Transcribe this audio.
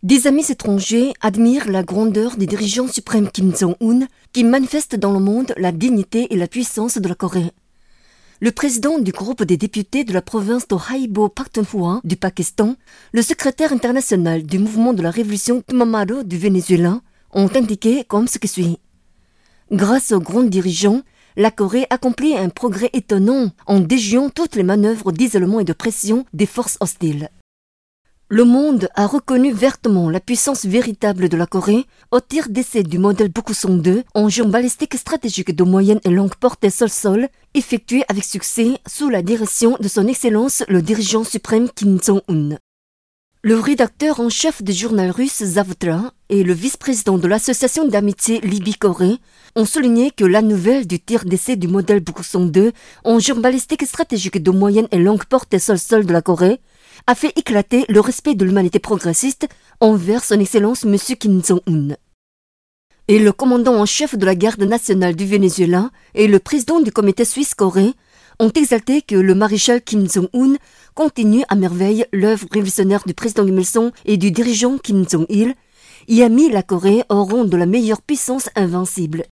Des amis étrangers admirent la grandeur des dirigeants suprêmes Kim Jong-un qui manifestent dans le monde la dignité et la puissance de la Corée. Le président du groupe des députés de la province de Haibo Pak Tun-hwa du Pakistan, le secrétaire international du mouvement de la révolution Tumamaro du Venezuela ont indiqué comme ce qui suit. Grâce aux grands dirigeants, la Corée accomplit un progrès étonnant en déjouant toutes les manœuvres d'isolement et de pression des forces hostiles. Le monde a reconnu vertement la puissance véritable de la Corée au tir d'essai du modèle Bokusong-2, engin balistique stratégique de moyenne et longue portée sol-sol, effectué avec succès sous la direction de son Excellence le dirigeant suprême Kim Jong-un. Le rédacteur en chef du journal russe Zavtra et le vice-président de l'association d'amitié Libye-Corée ont souligné que la nouvelle du tir d'essai du modèle Bokusong-2, engin balistique stratégique de moyenne et longue portée sol-sol de la Corée, a fait éclater le respect de l'humanité progressiste envers son Excellence M. Kim Jong-un. Et le commandant en chef de la garde nationale du Venezuela et le président du comité suisse-Corée ont exalté que le maréchal Kim Jong-un continue à merveille l'œuvre révolutionnaire du président Kim Il-sung et du dirigeant Kim Jong-il et a mis la Corée au rang de la meilleure puissance invincible.